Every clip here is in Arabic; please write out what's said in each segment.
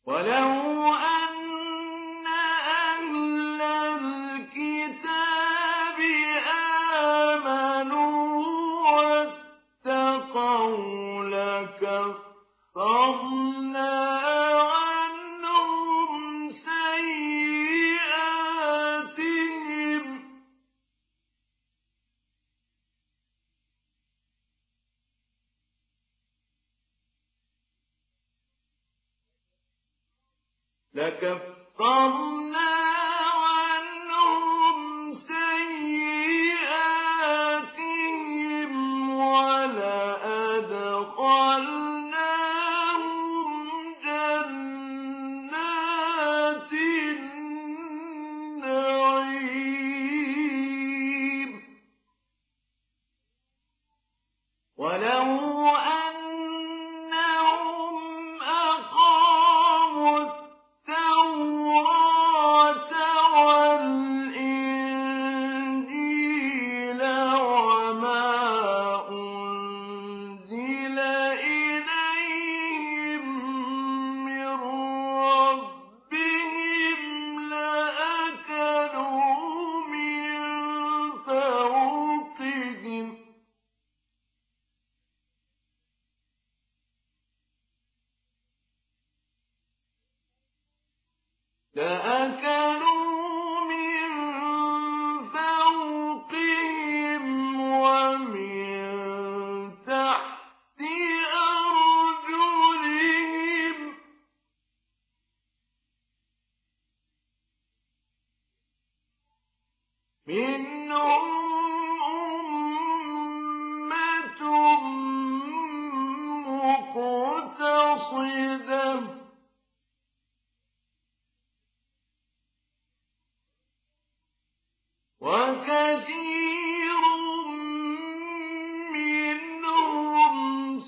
ولو أن أهل الكتاب آمنوا واتقوا لكفرنا عنهم سيئاتهم ولأدخلناهم جنات النعيم ولو أنهم أقاموا التوراة والإنجيل وما أنزل إليهم من ربهم لأكلوا من فوقهم ومن تحت أرجلهم منهم أمة مقتصدة وكثير منهم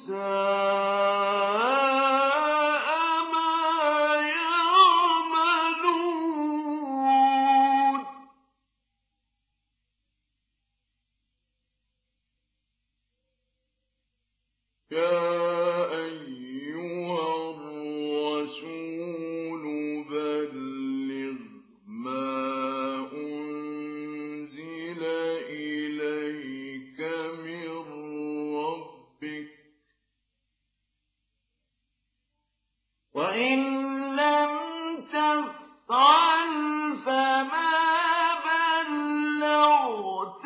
ساء ما يعملون يا أيها الرسول بلغ ما أنزل إليك من ربك وإن لم تفعل فما بلغت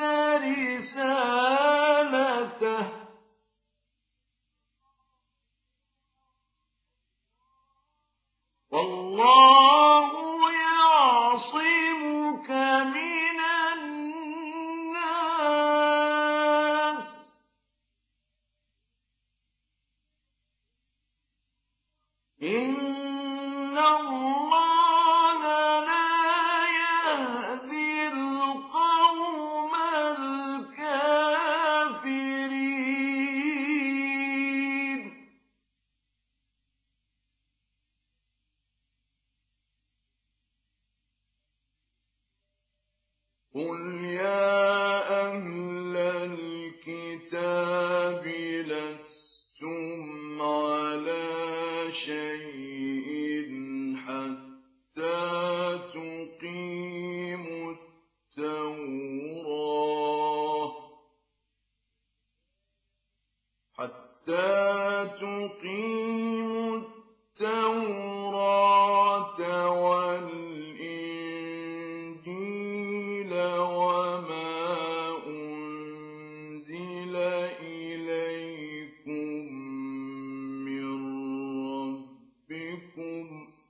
رسالته والله يعصمك من الناس إن الله لا يهدي القوم الكافرين قل يا أهل الكتاب لستم على شيء حتى تقيموا التوراة والإنجيل وما أنزل إليكم من ربكم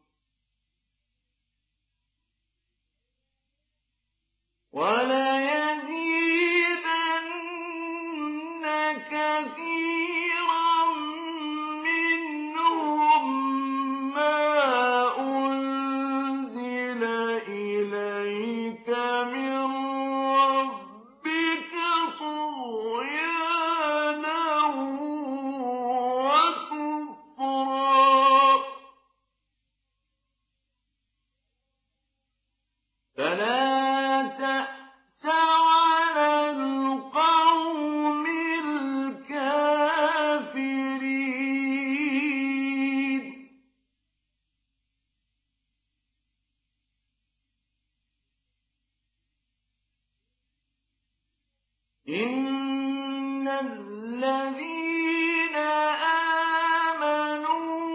وليزيدن كثيرا منهم ما أنزل إليك من ربك طغيانا وكفرا فلا تأس على القوم الكافرين إِنَّ الَّذِينَ آمَنُوا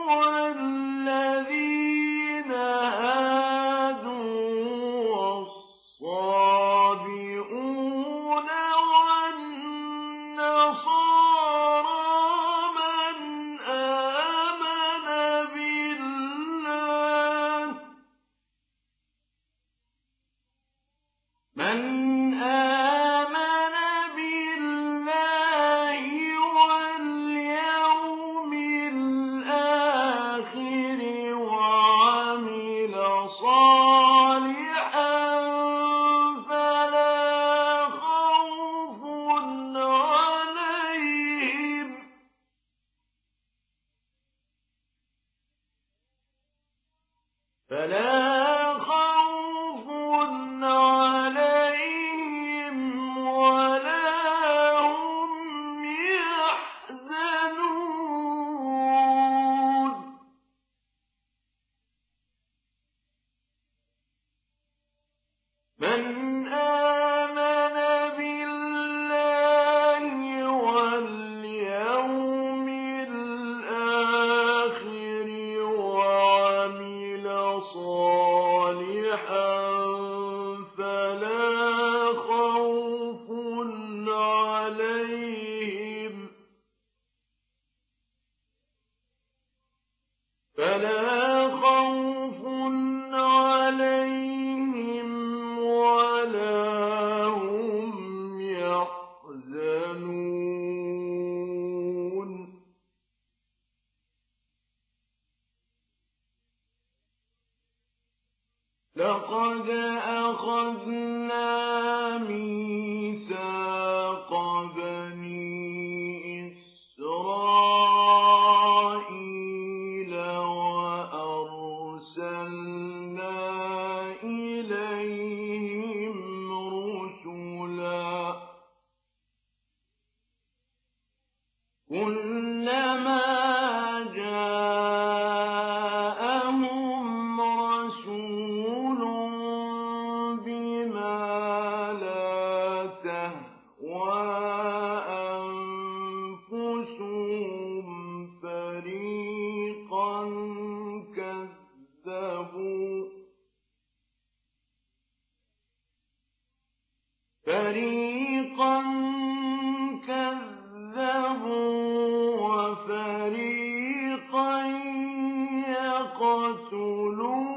وَالَّذِينَ هَادُوا وَالصَّابِئُونَ وَالنَّصَارَىٰ مَنْ آمَنَ بِاللَّهِ وَالْيَوْمِ الْآخِرِ وَعَمِلَ صَالِحًا فَلَا خَوْفٌ عليهم ولا هم يحزنون من آمن بالله واليوم الآخر وعمل صالحا فلا خوف عليهم ولا هم يحزنون لقد أخذنا ميثاق بني إسرائيل وأرسلنا إليهم رسلا كلما جاءهم رسول بما لا تهوى أنفسهم فريقا كذبوا وفريقا يقتلون